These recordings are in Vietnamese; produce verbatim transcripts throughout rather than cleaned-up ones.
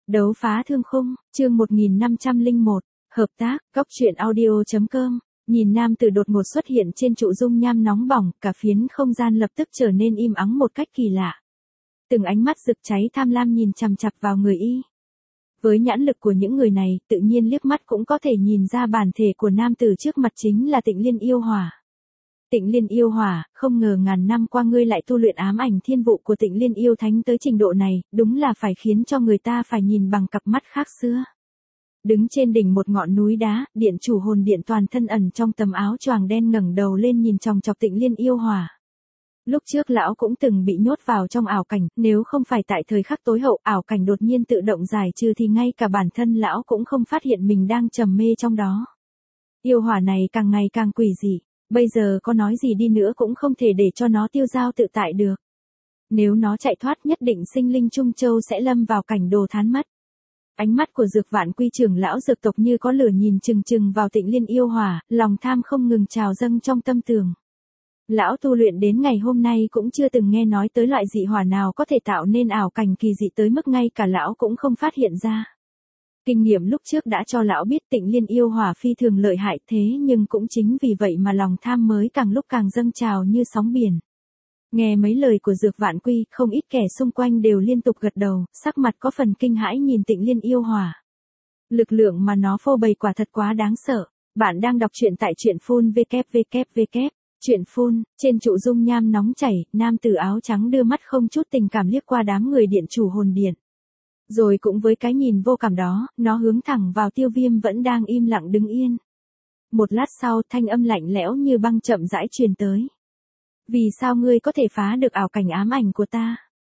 Đấu phá thương khung, chương một nghìn năm trăm lẻ một, hợp tác, góc truyện audio.com. Nhìn nam tử đột ngột xuất hiện trên trụ dung nham nóng bỏng, cả phiến không gian lập tức trở nên im ắng một cách kỳ lạ. Từng ánh mắt rực cháy tham lam nhìn chằm chằm vào người y. Với nhãn lực của những người này, tự nhiên liếc mắt cũng có thể nhìn ra bản thể của nam tử trước mặt chính là Tịnh Liên Yêu Hỏa. Tịnh Liên Yêu Hỏa, không ngờ ngàn năm qua ngươi lại tu luyện ám ảnh thiên vụ của Tịnh Liên Yêu Thánh tới trình độ này, đúng là phải khiến cho người ta phải nhìn bằng cặp mắt khác xưa. Đứng trên đỉnh một ngọn núi đá, điện chủ hồn điện toàn thân ẩn trong tấm áo choàng đen ngẩng đầu lên nhìn chòng chọc Tịnh Liên Yêu Hỏa. Lúc trước lão cũng từng bị nhốt vào trong ảo cảnh, nếu không phải tại thời khắc tối hậu ảo cảnh đột nhiên tự động giải trừ thì ngay cả bản thân lão cũng không phát hiện mình đang trầm mê trong đó. Yêu hỏa này càng ngày càng quỷ dị, bây giờ có nói gì đi nữa cũng không thể để cho nó tiêu dao tự tại được. Nếu nó chạy thoát nhất định sinh linh Trung Châu sẽ lâm vào cảnh đồ thán mất. Ánh mắt của Dược Vạn Quy trưởng lão dược tộc như có lửa nhìn chừng chừng vào Tịnh Liên Yêu Hỏa, lòng tham không ngừng trào dâng trong tâm tường. Lão tu luyện đến ngày hôm nay cũng chưa từng nghe nói tới loại dị hỏa nào có thể tạo nên ảo cảnh kỳ dị tới mức ngay cả lão cũng không phát hiện ra. Kinh nghiệm lúc trước đã cho lão biết Tịnh Liên Yêu Hỏa phi thường lợi hại, thế nhưng cũng chính vì vậy mà lòng tham mới càng lúc càng dâng trào như sóng biển. Nghe mấy lời của Dược Vạn Quy, không ít kẻ xung quanh đều liên tục gật đầu, sắc mặt có phần kinh hãi nhìn Tịnh Liên Yêu Hỏa. Lực lượng mà nó phô bày quả thật quá đáng sợ. Bạn đang đọc truyện tại truyện phun www. Truyện phun, trên trụ dung nham nóng chảy, nam tử áo trắng đưa mắt không chút tình cảm liếc qua đám người điện chủ hồn điện. Rồi cũng với cái nhìn vô cảm đó, nó hướng thẳng vào Tiêu Viêm vẫn đang im lặng đứng yên. Một lát sau, thanh âm lạnh lẽo như băng chậm rãi truyền tới. Vì sao ngươi có thể phá được ảo cảnh ám ảnh của ta?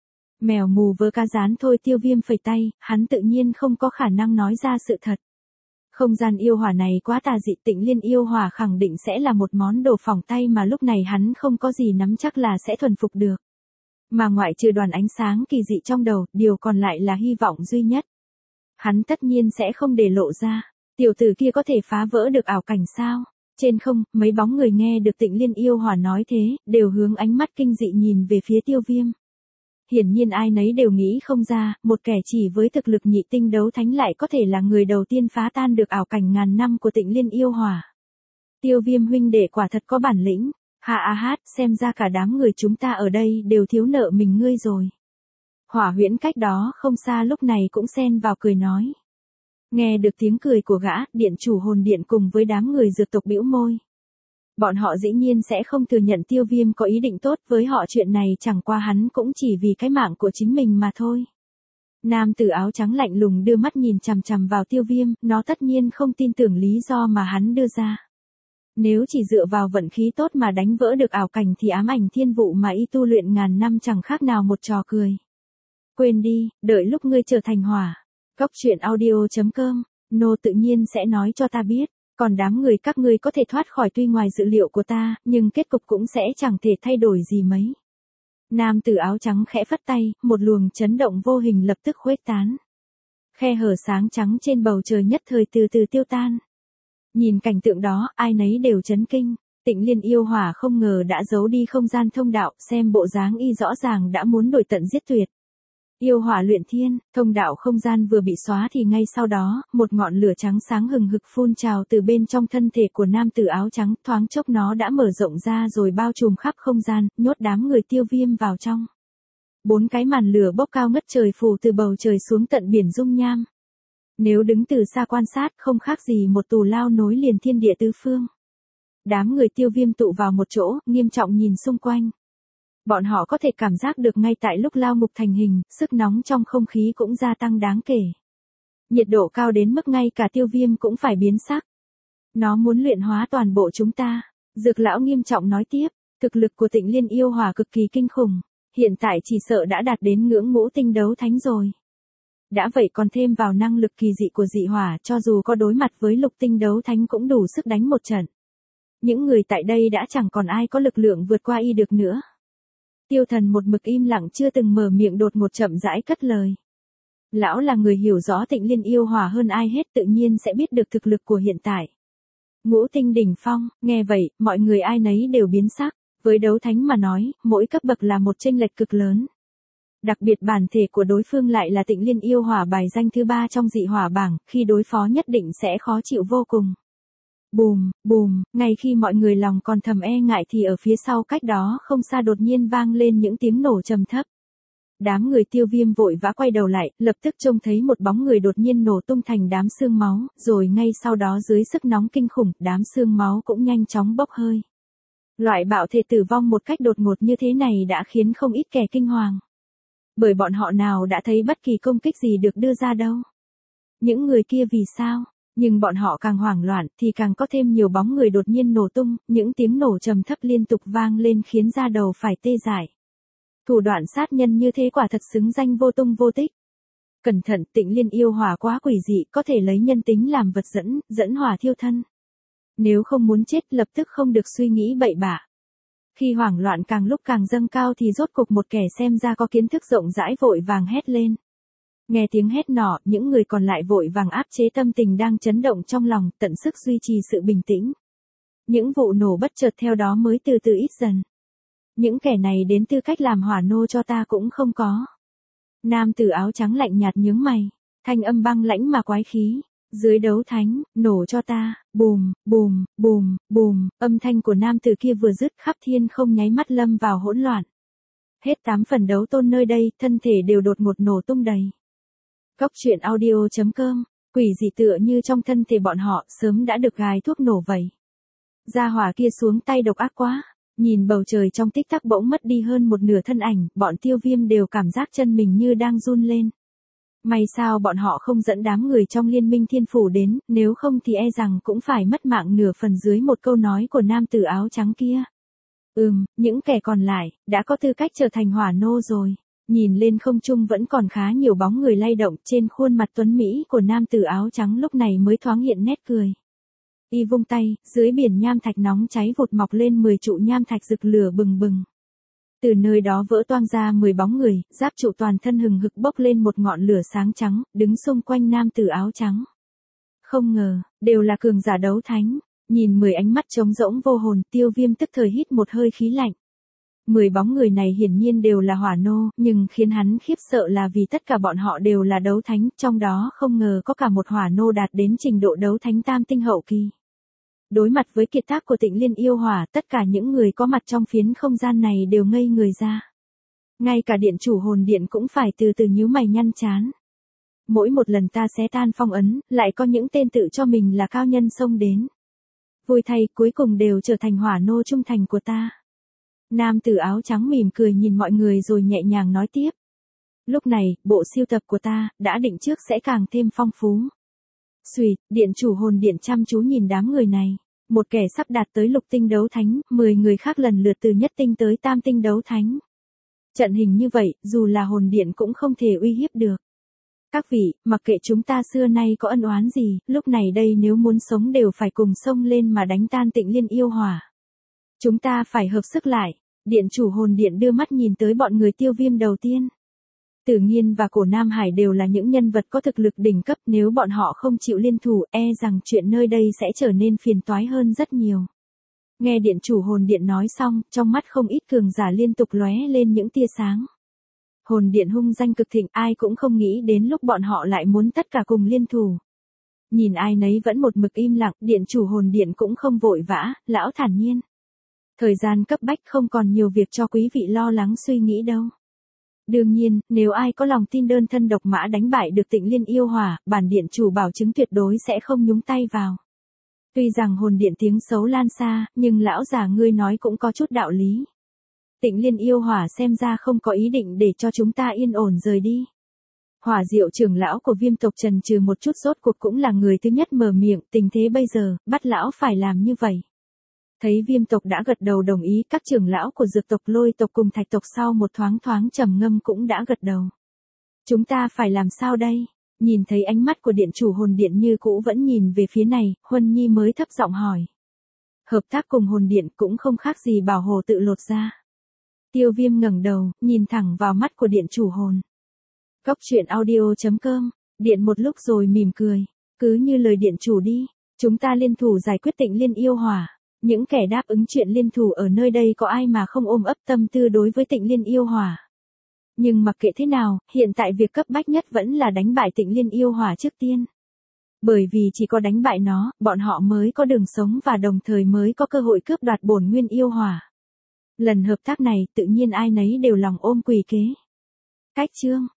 Mèo mù vớ cá rán thôi. Tiêu Viêm phẩy tay, hắn tự nhiên không có khả năng nói ra sự thật. Không gian yêu hỏa này quá tà dị, Tịnh Liên Yêu Hỏa khẳng định sẽ là một món đồ phỏng tay mà lúc này hắn không có gì nắm chắc là sẽ thuần phục được. Mà ngoại trừ đoàn ánh sáng kỳ dị trong đầu, điều còn lại là hy vọng duy nhất. Hắn tất nhiên sẽ không để lộ ra. Tiểu tử kia có thể phá vỡ được ảo cảnh sao? Trên không, mấy bóng người nghe được Tịnh Liên Yêu Hỏa nói thế, đều hướng ánh mắt kinh dị nhìn về phía Tiêu Viêm. Hiển nhiên ai nấy đều nghĩ không ra, một kẻ chỉ với thực lực nhị tinh đấu thánh lại có thể là người đầu tiên phá tan được ảo cảnh ngàn năm của Tịnh Liên Yêu Hỏa. Tiêu Viêm huynh đệ quả thật có bản lĩnh, ha a hát, xem ra cả đám người chúng ta ở đây đều thiếu nợ mình ngươi rồi. Hỏa Huyễn cách đó không xa lúc này cũng xen vào cười nói. Nghe được tiếng cười của gã, điện chủ hồn điện cùng với đám người dược tộc bĩu môi. Bọn họ dĩ nhiên sẽ không thừa nhận Tiêu Viêm có ý định tốt với họ, chuyện này chẳng qua hắn cũng chỉ vì cái mạng của chính mình mà thôi. Nam tử áo trắng lạnh lùng đưa mắt nhìn chằm chằm vào Tiêu Viêm, nó tất nhiên không tin tưởng lý do mà hắn đưa ra. Nếu chỉ dựa vào vận khí tốt mà đánh vỡ được ảo cảnh thì ám ảnh thiên vụ mà y tu luyện ngàn năm chẳng khác nào một trò cười. Quên đi, đợi lúc ngươi trở thành hỏa. Góc truyện audio.com, Nô tự nhiên sẽ nói cho ta biết. Còn đám người các ngươi có thể thoát khỏi tuy ngoài dự liệu của ta, nhưng kết cục cũng sẽ chẳng thể thay đổi gì mấy. Nam tử áo trắng khẽ phất tay, một luồng chấn động vô hình lập tức khuếch tán. Khe hở sáng trắng trên bầu trời nhất thời từ từ tiêu tan. Nhìn cảnh tượng đó, ai nấy đều chấn kinh. Tịnh Liên Yêu Hỏa không ngờ đã giấu đi không gian thông đạo, xem bộ dáng y rõ ràng đã muốn đuổi tận giết tuyệt. Yêu hỏa luyện thiên, thông đạo không gian vừa bị xóa thì ngay sau đó, một ngọn lửa trắng sáng hừng hực phun trào từ bên trong thân thể của nam tử áo trắng, thoáng chốc nó đã mở rộng ra rồi bao trùm khắp không gian, nhốt đám người Tiêu Viêm vào trong. Bốn cái màn lửa bốc cao ngất trời phủ từ bầu trời xuống tận biển dung nham. Nếu đứng từ xa quan sát không khác gì một tù lao nối liền thiên địa tứ phương. Đám người Tiêu Viêm tụ vào một chỗ, nghiêm trọng nhìn xung quanh. Bọn họ có thể cảm giác được ngay tại lúc lao ngục thành hình, sức nóng trong không khí cũng gia tăng đáng kể. Nhiệt độ cao đến mức ngay cả Tiêu Viêm cũng phải biến sắc. Nó muốn luyện hóa toàn bộ chúng ta. Dược lão nghiêm trọng nói tiếp, thực lực của Tịnh Liên Yêu Hỏa cực kỳ kinh khủng, hiện tại chỉ sợ đã đạt đến ngưỡng ngũ tinh đấu thánh rồi. Đã vậy còn thêm vào năng lực kỳ dị của dị hỏa, cho dù có đối mặt với lục tinh đấu thánh cũng đủ sức đánh một trận. Những người tại đây đã chẳng còn ai có lực lượng vượt qua y được nữa. Tiêu Thần một mực im lặng chưa từng mở miệng đột ngột chậm rãi cất lời. Lão là người hiểu rõ Tịnh Liên Yêu Hỏa hơn ai hết, tự nhiên sẽ biết được thực lực của hiện tại. Ngũ tinh đỉnh phong, nghe vậy, mọi người ai nấy đều biến sắc, với đấu thánh mà nói, mỗi cấp bậc là một chênh lệch cực lớn. Đặc biệt bản thể của đối phương lại là Tịnh Liên yêu hỏa bài danh thứ ba trong dị hỏa bảng, khi đối phó nhất định sẽ khó chịu vô cùng. Bùm, bùm, ngay khi mọi người lòng còn thầm e ngại thì ở phía sau cách đó không xa đột nhiên vang lên những tiếng nổ trầm thấp. Đám người Tiêu Viêm vội vã quay đầu lại, lập tức trông thấy một bóng người đột nhiên nổ tung thành đám xương máu, rồi ngay sau đó dưới sức nóng kinh khủng, đám xương máu cũng nhanh chóng bốc hơi. Loại bạo thể tử vong một cách đột ngột như thế này đã khiến không ít kẻ kinh hoàng. Bởi bọn họ nào đã thấy bất kỳ công kích gì được đưa ra đâu. Những người kia vì sao? Nhưng bọn họ càng hoảng loạn thì càng có thêm nhiều bóng người đột nhiên nổ tung, những tiếng nổ trầm thấp liên tục vang lên khiến da đầu phải tê dại. Thủ đoạn sát nhân như thế quả thật xứng danh vô tung vô tích. Cẩn thận, Tịnh Liên yêu hỏa quá quỷ dị, có thể lấy nhân tính làm vật dẫn, dẫn hỏa thiêu thân. Nếu không muốn chết lập tức không được suy nghĩ bậy bạ. Khi hoảng loạn càng lúc càng dâng cao thì rốt cục một kẻ xem ra có kiến thức rộng rãi vội vàng hét lên. Nghe tiếng hét nọ, những người còn lại vội vàng áp chế tâm tình đang chấn động trong lòng, tận sức duy trì sự bình tĩnh. Những vụ nổ bất chợt theo đó mới từ từ ít dần. Những kẻ này đến tư cách làm hỏa nô cho ta cũng không có. Nam tử áo trắng lạnh nhạt nhướng mày, thanh âm băng lãnh mà quái khí. Dưới đấu thánh, nổ cho ta, bùm, bùm, bùm, bùm, âm thanh của nam tử kia vừa dứt khắp thiên không nháy mắt lâm vào hỗn loạn. Hết tám phần đấu tôn nơi đây, thân thể đều đột ngột nổ tung đầy. Cốc truyện audio chấm com, quỷ dị tựa như trong thân thể bọn họ sớm đã được gài thuốc nổ vậy. Gia hỏa kia xuống tay độc ác quá, nhìn bầu trời trong tích tắc bỗng mất đi hơn một nửa thân ảnh, bọn Tiêu Viêm đều cảm giác chân mình như đang run lên. May sao bọn họ không dẫn đám người trong liên minh thiên phủ đến, nếu không thì e rằng cũng phải mất mạng nửa phần dưới một câu nói của nam tử áo trắng kia. Ừm, những kẻ còn lại, đã có tư cách trở thành hỏa nô rồi. Nhìn lên không trung vẫn còn khá nhiều bóng người lay động, trên khuôn mặt tuấn Mỹ của nam tử áo trắng lúc này mới thoáng hiện nét cười. Y vung tay, dưới biển nham thạch nóng cháy vụt mọc lên mười trụ nham thạch rực lửa bừng bừng. Từ nơi đó vỡ toang ra mười bóng người, giáp trụ toàn thân hừng hực bốc lên một ngọn lửa sáng trắng, đứng xung quanh nam tử áo trắng. Không ngờ, đều là cường giả đấu thánh, nhìn mười ánh mắt trống rỗng vô hồn, Tiêu Viêm tức thời hít một hơi khí lạnh. Mười bóng người này hiển nhiên đều là hỏa nô, nhưng khiến hắn khiếp sợ là vì tất cả bọn họ đều là đấu thánh, trong đó không ngờ có cả một hỏa nô đạt đến trình độ đấu thánh tam tinh hậu kỳ. Đối mặt với kiệt tác của Tịnh Liên yêu hỏa, tất cả những người có mặt trong phiến không gian này đều ngây người ra. Ngay cả điện chủ hồn điện cũng phải từ từ nhíu mày nhăn chán. Mỗi một lần ta xé tan phong ấn, lại có những tên tự cho mình là cao nhân xông đến. Vui thay, cuối cùng đều trở thành hỏa nô trung thành của ta. Nam tử áo trắng mỉm cười nhìn mọi người rồi nhẹ nhàng nói tiếp. Lúc này, bộ sưu tập của ta, đã định trước sẽ càng thêm phong phú. Xùy, điện chủ hồn điện chăm chú nhìn đám người này. Một kẻ sắp đạt tới lục tinh đấu thánh, mười người khác lần lượt từ nhất tinh tới tam tinh đấu thánh. Trận hình như vậy, dù là hồn điện cũng không thể uy hiếp được. Các vị, mặc kệ chúng ta xưa nay có ân oán gì, lúc này đây nếu muốn sống đều phải cùng xông lên mà đánh tan Tịnh Liên yêu hỏa. Chúng ta phải hợp sức lại. Điện chủ hồn điện đưa mắt nhìn tới bọn người Tiêu Viêm đầu tiên. Tử Nghiên và Cổ Nam Hải đều là những nhân vật có thực lực đỉnh cấp, nếu bọn họ không chịu liên thủ, e rằng chuyện nơi đây sẽ trở nên phiền toái hơn rất nhiều. Nghe điện chủ hồn điện nói xong, trong mắt không ít cường giả liên tục lóe lên những tia sáng. Hồn điện hung danh cực thịnh, ai cũng không nghĩ đến lúc bọn họ lại muốn tất cả cùng liên thủ. Nhìn ai nấy vẫn một mực im lặng, điện chủ hồn điện cũng không vội vã, lão thản nhiên. Thời gian cấp bách không còn nhiều việc cho quý vị lo lắng suy nghĩ đâu. Đương nhiên, nếu ai có lòng tin đơn thân độc mã đánh bại được Tịnh Liên yêu hỏa, bản điện chủ bảo chứng tuyệt đối sẽ không nhúng tay vào. Tuy rằng hồn điện tiếng xấu lan xa, nhưng lão già ngươi nói cũng có chút đạo lý. Tịnh Liên yêu hỏa xem ra không có ý định để cho chúng ta yên ổn rời đi. Hỏa Diệu trưởng lão của Viêm tộc trần trừ một chút, rốt cuộc cũng là người thứ nhất mở miệng, tình thế bây giờ, bắt lão phải làm như vậy. Thấy Viêm tộc đã gật đầu đồng ý, các trưởng lão của Dược tộc, Lôi tộc cùng Thạch tộc sau một thoáng thoáng trầm ngâm cũng đã gật đầu. Chúng ta phải làm sao đây? Nhìn thấy ánh mắt của điện chủ hồn điện như cũ vẫn nhìn về phía này, Huân Nhi mới thấp giọng hỏi. Hợp tác cùng hồn điện cũng không khác gì bảo hồ tự lột ra. Tiêu Viêm ngẩng đầu, nhìn thẳng vào mắt của điện chủ hồn. Cốc truyện audio chấm com, điện một lúc rồi mỉm cười. Cứ như lời điện chủ đi, chúng ta liên thủ giải quyết Tịnh Liên yêu hỏa. Những kẻ đáp ứng chuyện liên thủ ở nơi đây có ai mà không ôm ấp tâm tư đối với Tịnh Liên yêu hỏa. Nhưng mặc kệ thế nào, hiện tại việc cấp bách nhất vẫn là đánh bại Tịnh Liên yêu hỏa trước tiên. Bởi vì chỉ có đánh bại nó, bọn họ mới có đường sống và đồng thời mới có cơ hội cướp đoạt bổn nguyên yêu hỏa. Lần hợp tác này, tự nhiên ai nấy đều lòng ôm quỳ kế. Cách chương